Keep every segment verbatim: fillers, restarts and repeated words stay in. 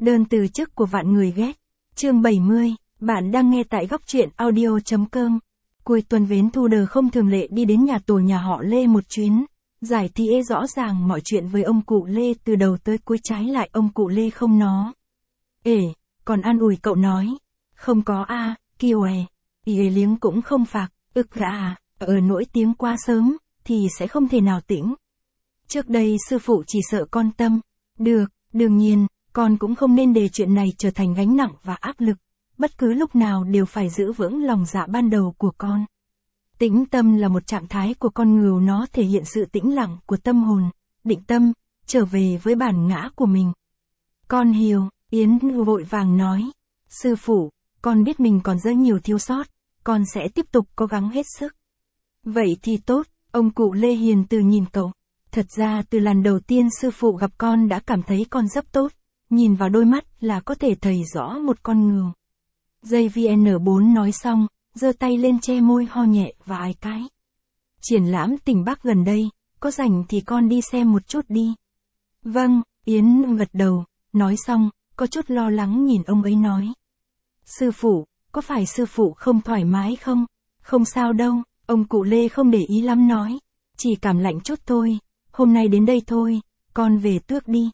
Đơn từ chức của vạn người ghét. Chương bảy mươi, bạn đang nghe tại góc truyện audio.com. Cuối tuần Vến Thu Đờ không thường lệ đi đến nhà tổ nhà họ Lê một chuyến, giải thích rõ ràng mọi chuyện với ông cụ Lê từ đầu tới cuối, trái lại ông cụ Lê không nó. Ê, còn an ủi cậu nói, không có a, à, kiều è, ý liếng cũng không phạt, ức gà à, ở nỗi tiếng quá sớm, thì sẽ không thể nào tỉnh. Trước đây sư phụ chỉ sợ con tâm, được, đương nhiên, con cũng không nên để chuyện này trở thành gánh nặng và áp lực, bất cứ lúc nào đều phải giữ vững lòng dạ ban đầu của con. Tĩnh tâm là một trạng thái của con người, nó thể hiện sự tĩnh lặng của tâm hồn, định tâm, trở về với bản ngã của mình. Con hiểu, Yến vội vàng nói, sư phụ, con biết mình còn rất nhiều thiếu sót, con sẽ tiếp tục cố gắng hết sức. Vậy thì tốt, ông cụ Lê hiền từ nhìn cậu. Thật ra từ lần đầu tiên sư phụ gặp con đã cảm thấy con rất tốt, nhìn vào đôi mắt là có thể thấy rõ một con người. Dây vê en bốn nói xong, giơ tay lên che môi ho nhẹ vài cái. Triển lãm tỉnh Bắc gần đây, có rảnh thì con đi xem một chút đi. Vâng, Yến gật đầu, nói xong, có chút lo lắng nhìn ông ấy nói. Sư phụ, có phải sư phụ không thoải mái không? Không sao đâu, ông cụ Lê không để ý lắm nói. Chỉ cảm lạnh chút thôi, hôm nay đến đây thôi, con về tước đi.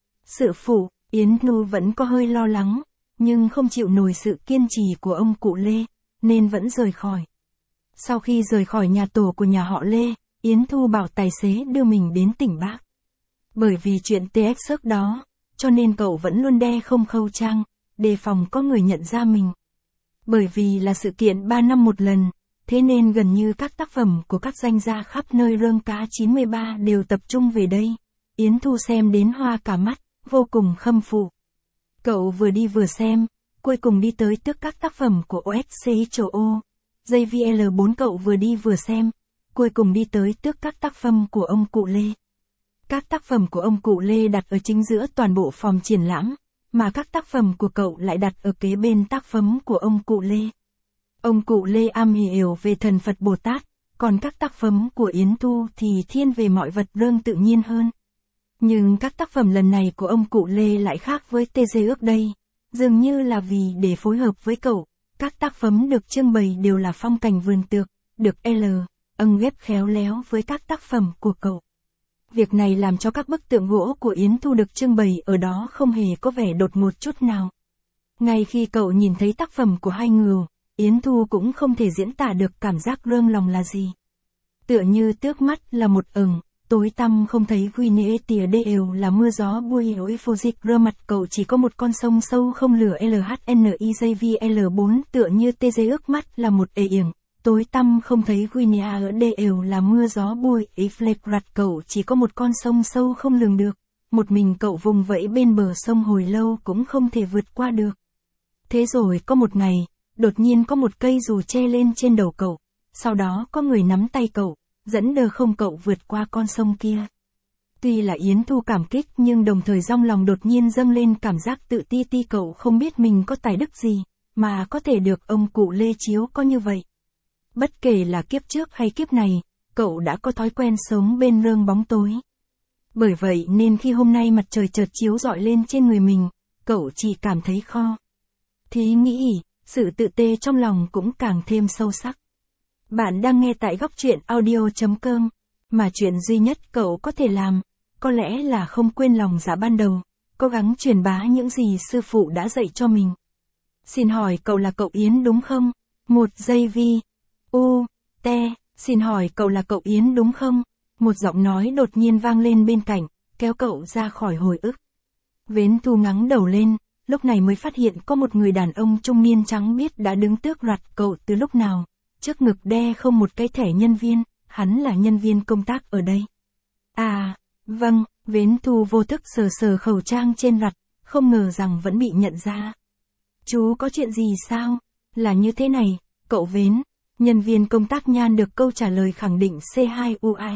Sư phụ, Yến Nu vẫn có hơi lo lắng, nhưng không chịu nổi sự kiên trì của ông cụ Lê, nên vẫn rời khỏi. Sau khi rời khỏi nhà tổ của nhà họ Lê, Yến Thu bảo tài xế đưa mình đến tỉnh Bắc. Bởi vì chuyện tê ích trước đó, cho nên cậu vẫn luôn đe không khâu trang, đề phòng có người nhận ra mình. Bởi vì là sự kiện ba năm một lần, thế nên gần như các tác phẩm của các danh gia khắp nơi rơm cá chín mươi ba đều tập trung về đây. Yến Thu xem đến hoa cả mắt, vô cùng khâm phục. Cậu vừa đi vừa xem, cuối cùng đi tới tước các tác phẩm của o ét xê châu Âu. Dây vê lờ bốn cậu vừa đi vừa xem, cuối cùng đi tới tước các tác phẩm của ông cụ Lê. Các tác phẩm của ông cụ Lê đặt ở chính giữa toàn bộ phòng triển lãm, mà các tác phẩm của cậu lại đặt ở kế bên tác phẩm của ông cụ Lê. Ông cụ Lê am hiểu về thần Phật Bồ Tát, còn các tác phẩm của Yến Thu thì thiên về mọi vật rơn tự nhiên hơn. Nhưng các tác phẩm lần này của ông cụ Lê lại khác với tê dê ước đây. Dường như là vì để phối hợp với cậu, các tác phẩm được trưng bày đều là phong cảnh vườn tược, được L, âng ghép khéo léo với các tác phẩm của cậu. Việc này làm cho các bức tượng gỗ của Yến Thu được trưng bày ở đó không hề có vẻ đột ngột chút nào. Ngay khi cậu nhìn thấy tác phẩm của hai người, Yến Thu cũng không thể diễn tả được cảm giác rơm lòng là gì. Tựa như tước mắt là một ửng, tối tăm không thấy Guinea tìa đều là mưa gió bùi ối phô dịch rơ mặt cậu chỉ có một con sông sâu không lửa lờ hát en i dây vê lờ bốn tựa như tê dê ước mắt là một ề yểng, tối tăm không thấy Guinea ở đều là mưa gió bùi ấy phlek rặt cậu chỉ có một con sông sâu không lường được, một mình cậu vùng vẫy bên bờ sông hồi lâu cũng không thể vượt qua được. Thế rồi có một ngày, đột nhiên có một cây dù che lên trên đầu cậu, sau đó có người nắm tay cậu, dẫn đờ không cậu vượt qua con sông kia. Tuy là Yến Thu cảm kích nhưng đồng thời trong lòng đột nhiên dâng lên cảm giác tự ti ti cậu không biết mình có tài đức gì, mà có thể được ông cụ Lê chiếu có như vậy. Bất kể là kiếp trước hay kiếp này, cậu đã có thói quen sống bên rơm bóng tối. Bởi vậy nên khi hôm nay mặt trời chợt chiếu rọi lên trên người mình, cậu chỉ cảm thấy kho. Thí nghĩ, sự tự tê trong lòng cũng càng thêm sâu sắc. Bạn đang nghe tại góc truyện audio.com, mà chuyện duy nhất cậu có thể làm, có lẽ là không quên lòng dạ ban đầu, cố gắng truyền bá những gì sư phụ đã dạy cho mình. Xin hỏi cậu là cậu Yến đúng không? Một giây vi. U, te, xin hỏi cậu là cậu Yến đúng không? Một giọng nói đột nhiên vang lên bên cạnh, kéo cậu ra khỏi hồi ức. Vến Thu ngẩng đầu lên, lúc này mới phát hiện có một người đàn ông trung niên trắng biết đã đứng tước rặt cậu từ lúc nào. Trước ngực đe không một cái thẻ nhân viên, hắn là nhân viên công tác ở đây. À, vâng, Vến Thu vô thức sờ sờ khẩu trang trên rặt, không ngờ rằng vẫn bị nhận ra. Chú có chuyện gì sao? Là như thế này, cậu Vến. Nhân viên công tác nhan được câu trả lời khẳng định xê hai u a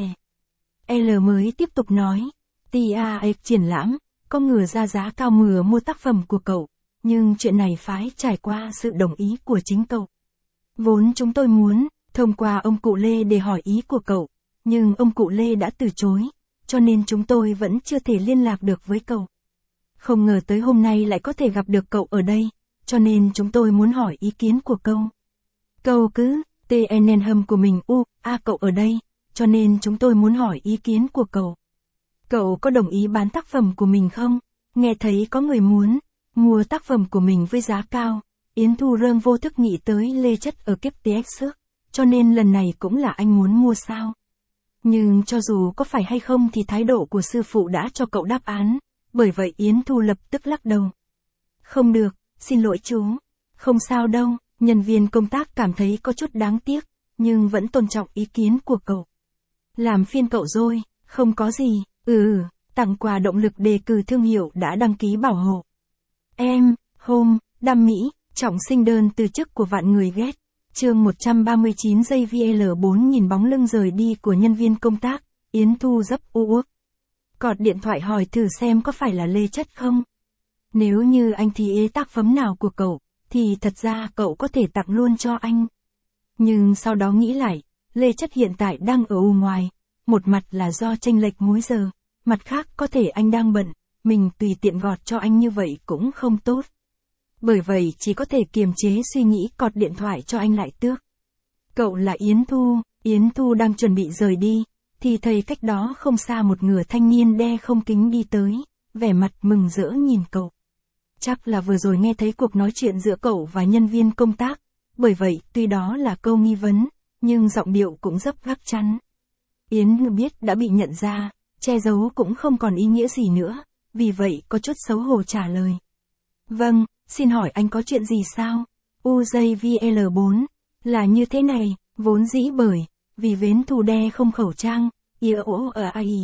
e. L mới tiếp tục nói, tê a ích triển lãm, có ngừa ra giá cao mừa mua tác phẩm của cậu, nhưng chuyện này phải trải qua sự đồng ý của chính cậu. Vốn chúng tôi muốn, thông qua ông cụ Lê để hỏi ý của cậu, nhưng ông cụ Lê đã từ chối, cho nên chúng tôi vẫn chưa thể liên lạc được với cậu. Không ngờ tới hôm nay lại có thể gặp được cậu ở đây, cho nên chúng tôi muốn hỏi ý kiến của cậu. Cậu cứ, tê en en hâm của mình u, a cậu ở đây, cho nên chúng tôi muốn hỏi ý kiến của cậu. Cậu có đồng ý bán tác phẩm của mình không? Nghe thấy có người muốn mua tác phẩm của mình với giá cao, Yến Thu Rương vô thức nghĩ tới Lê Chất ở kiếp tê ích trước, cho nên lần này cũng là anh muốn mua sao. Nhưng cho dù có phải hay không thì thái độ của sư phụ đã cho cậu đáp án, bởi vậy Yến Thu lập tức lắc đầu. Không được, xin lỗi chú. Không sao đâu, nhân viên công tác cảm thấy có chút đáng tiếc, nhưng vẫn tôn trọng ý kiến của cậu. Làm phiên cậu rồi, không có gì, ừ, tặng quà động lực đề cử thương hiệu đã đăng ký bảo hộ. Em, hôm, đam mỹ, trọng sinh đơn từ chức của vạn người ghét. Chương một trăm ba mươi chín giây vê lờ bốn nhìn bóng lưng rời đi của nhân viên công tác, Yến Thu dấp u uất. Cọt điện thoại hỏi thử xem có phải là Lê Chất không. Nếu như anh thì ế tác phẩm nào của cậu, thì thật ra cậu có thể tặng luôn cho anh. Nhưng sau đó nghĩ lại, Lê Chất hiện tại đang ở u ngoài, một mặt là do chênh lệch múi giờ, mặt khác có thể anh đang bận, mình tùy tiện gọt cho anh như vậy cũng không tốt. Bởi vậy chỉ có thể kiềm chế suy nghĩ cọt điện thoại cho anh lại tước. Cậu là Yến Thu, Yến Thu đang chuẩn bị rời đi, thì thấy cách đó không xa một người thanh niên đe không kính đi tới, vẻ mặt mừng rỡ nhìn cậu. Chắc là vừa rồi nghe thấy cuộc nói chuyện giữa cậu và nhân viên công tác, bởi vậy tuy đó là câu nghi vấn, nhưng giọng điệu cũng rất gắt chắn. Yến biết đã bị nhận ra, che giấu cũng không còn ý nghĩa gì nữa, vì vậy có chút xấu hổ trả lời. Vâng, xin hỏi anh có chuyện gì sao? u giây vê lờ bốn, là như thế này, vốn dĩ bởi, vì Vến Thu đe không khẩu trang, ia ố ở ai.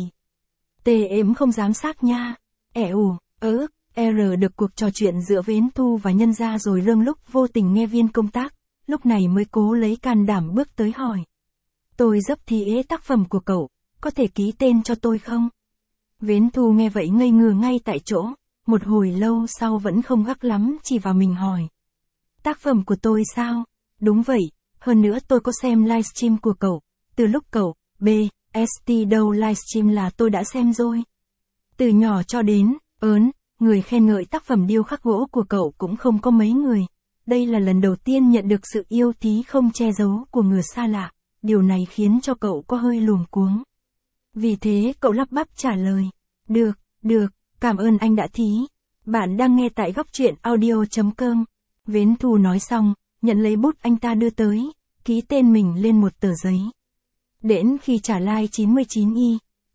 Tê ếm không dám xác nha, ẻ ù, ớ, R được cuộc trò chuyện giữa Vến Thu và nhân gia rồi Rương lúc vô tình nghe viên công tác, lúc này mới cố lấy can đảm bước tới hỏi. Tôi dấp thì ế tác phẩm của cậu, có thể ký tên cho tôi không? Vến Thu nghe vậy ngây ngừa ngay tại chỗ, một hồi lâu sau vẫn không gắt lắm chỉ vào mình hỏi. Tác phẩm của tôi sao? Đúng vậy, hơn nữa tôi có xem livestream của cậu, từ lúc cậu, B, S T đâu livestream là tôi đã xem rồi. Từ nhỏ cho đến, ớn, người khen ngợi tác phẩm điêu khắc gỗ của cậu cũng không có mấy người. Đây là lần đầu tiên nhận được sự yêu tí không che giấu của người xa lạ, điều này khiến cho cậu có hơi luống cuống. Vì thế cậu lắp bắp trả lời. Được, được, cảm ơn anh đã thí. Bạn đang nghe tại góc truyện audio chấm com. Vến Thu nói xong, nhận lấy bút anh ta đưa tới, ký tên mình lên một tờ giấy. Đến khi trả like chín mươi chín i,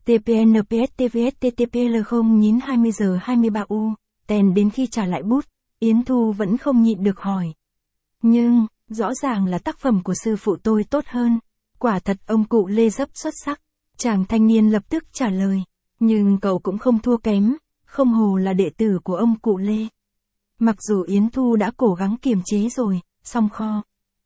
tpnpstvsttpl không nhín hai mươi giờ hai mươi ba u, tèn đến khi trả lại bút, Yến Thu vẫn không nhịn được hỏi. Nhưng, rõ ràng là tác phẩm của sư phụ tôi tốt hơn. Quả thật ông cụ Lê dấp xuất sắc. Chàng thanh niên lập tức trả lời. Nhưng cậu cũng không thua kém, không hồ là đệ tử của ông cụ Lê. Mặc dù Yến Thu đã cố gắng kiềm chế rồi, song kho.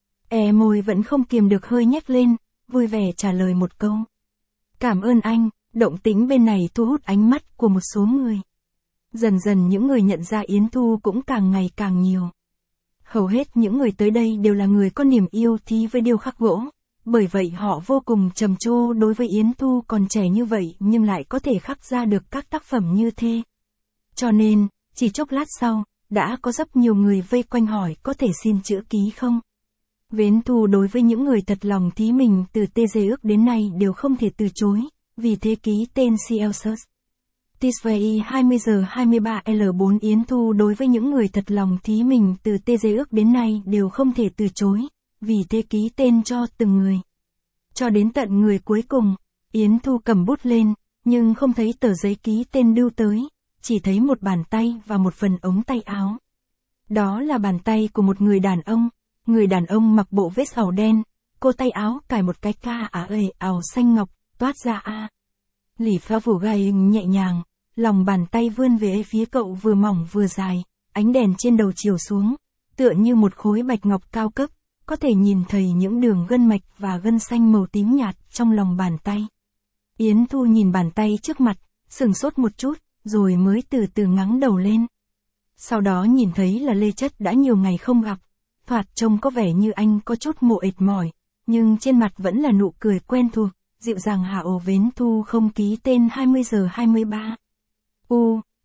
E môi vẫn không kiềm được hơi nhếch lên, vui vẻ trả lời một câu. Cảm ơn anh, động tĩnh bên này thu hút ánh mắt của một số người. Dần dần những người nhận ra Yến Thu cũng càng ngày càng nhiều. Hầu hết những người tới đây đều là người có niềm yêu thí với điêu khắc gỗ. Bởi vậy họ vô cùng trầm trồ đối với Yến Thu còn trẻ như vậy nhưng lại có thể khắc ra được các tác phẩm như thế. Cho nên, chỉ chốc lát sau, đã có rất nhiều người vây quanh hỏi có thể xin chữ ký không. Vến Thu đối với những người thật lòng thí mình từ tê dê ước đến nay đều không thể từ chối, vì thế ký tên xê lờ Search. Tisvei hai mươi giờ hai mươi ba lờ bốn Yến Thu đối với những người thật lòng thí mình từ tê dê ước đến nay đều không thể từ chối, vì thế ký tên cho từng người. Cho đến tận người cuối cùng, Yến Thu cầm bút lên, nhưng không thấy tờ giấy ký tên đưa tới, chỉ thấy một bàn tay và một phần ống tay áo. Đó là bàn tay của một người đàn ông, người đàn ông mặc bộ vest màu đen, cô tay áo cài một cái ca á ề áo xanh ngọc, toát ra a. Lỉ phao phủ gai nhẹ nhàng, lòng bàn tay vươn về phía cậu vừa mỏng vừa dài, ánh đèn trên đầu chiếu xuống, tựa như một khối bạch ngọc cao cấp, có thể nhìn thấy những đường gân mạch và gân xanh màu tím nhạt trong lòng bàn tay. Yến Thu nhìn bàn tay trước mặt, sửng sốt một chút, rồi mới từ từ ngẩng đầu lên. Sau đó nhìn thấy là Lê Chất đã nhiều ngày không gặp, thoạt trông có vẻ như anh có chút mệt mỏi, nhưng trên mặt vẫn là nụ cười quen thuộc, dịu dàng hạ ồ Vến Thu không ký tên hai mươi giờ hai mươi ba. U,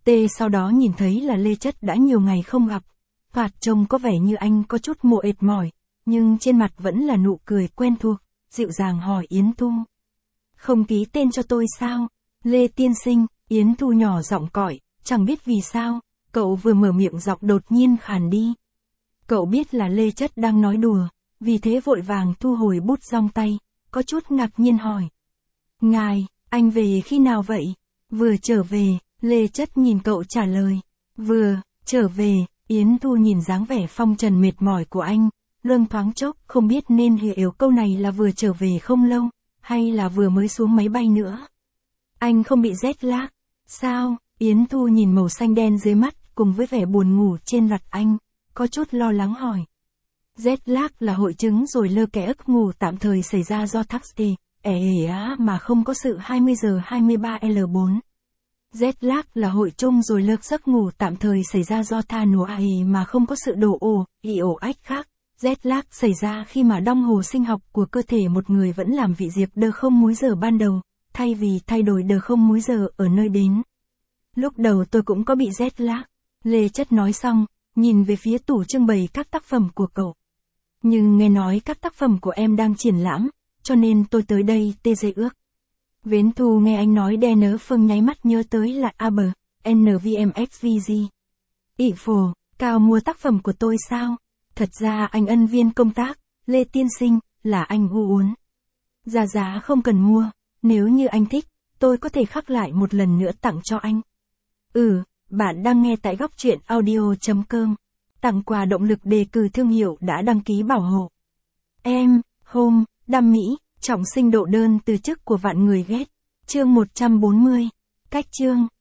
T sau đó nhìn thấy là Lê Chất đã nhiều ngày không gặp. Thoạt trông có vẻ như anh có chút mệt mỏi, nhưng trên mặt vẫn là nụ cười quen thuộc, dịu dàng hỏi Yến Thu. Không ký tên cho tôi sao? Lê tiên sinh, Yến Thu nhỏ giọng cọi, chẳng biết vì sao, cậu vừa mở miệng giọng đột nhiên khàn đi. Cậu biết là Lê Chất đang nói đùa, vì thế vội vàng thu hồi bút trong tay, có chút ngạc nhiên hỏi. Ngài, anh về khi nào vậy? Vừa trở về, Lê Chất nhìn cậu trả lời. Vừa, trở về, Yến Thu nhìn dáng vẻ phong trần mệt mỏi của anh, lương thoáng chốc không biết nên hiểu câu này là vừa trở về không lâu, hay là vừa mới xuống máy bay nữa. Anh không bị jet lag, sao? Yến Thu nhìn màu xanh đen dưới mắt cùng với vẻ buồn ngủ trên mặt anh, có chút lo lắng hỏi. Jet lag là hội chứng rồi lơ kẽ ức ngủ tạm thời xảy ra do taxi, ẻ á mà không có sự hai mươi giờ hai mươi ba L bốn. Jet lag là hội chung rồi lơ giấc ngủ tạm thời xảy ra do tha nùa ai mà không có sự đổ ồ, ị ổ ách khác. Jet lag xảy ra khi mà đồng hồ sinh học của cơ thể một người vẫn làm vị diệp đơ không múi giờ ban đầu, thay vì thay đổi đơ không múi giờ ở nơi đến. Lúc đầu tôi cũng có bị jet lag, Lê Chất nói xong, nhìn về phía tủ trưng bày các tác phẩm của cậu. Nhưng nghe nói các tác phẩm của em đang triển lãm, cho nên tôi tới đây tê dây ước. Vến Thu nghe anh nói đe nớ Phương nháy mắt nhớ tới là a bê, en vê em ích vê giê. Ỷ phổ, Cao mua tác phẩm của tôi sao? Thật ra anh ân viên công tác, Lê tiên sinh, là anh u uốn. Giá giá không cần mua, nếu như anh thích, tôi có thể khắc lại một lần nữa tặng cho anh. Ừ, bạn đang nghe tại góc truyện audio.com. Tặng quà động lực đề cử thương hiệu đã đăng ký bảo hộ. Em, Home, Đam Mỹ, trọng sinh độ đơn từ chức của vạn người ghét. Chương một trăm bốn mươi. Cách chương.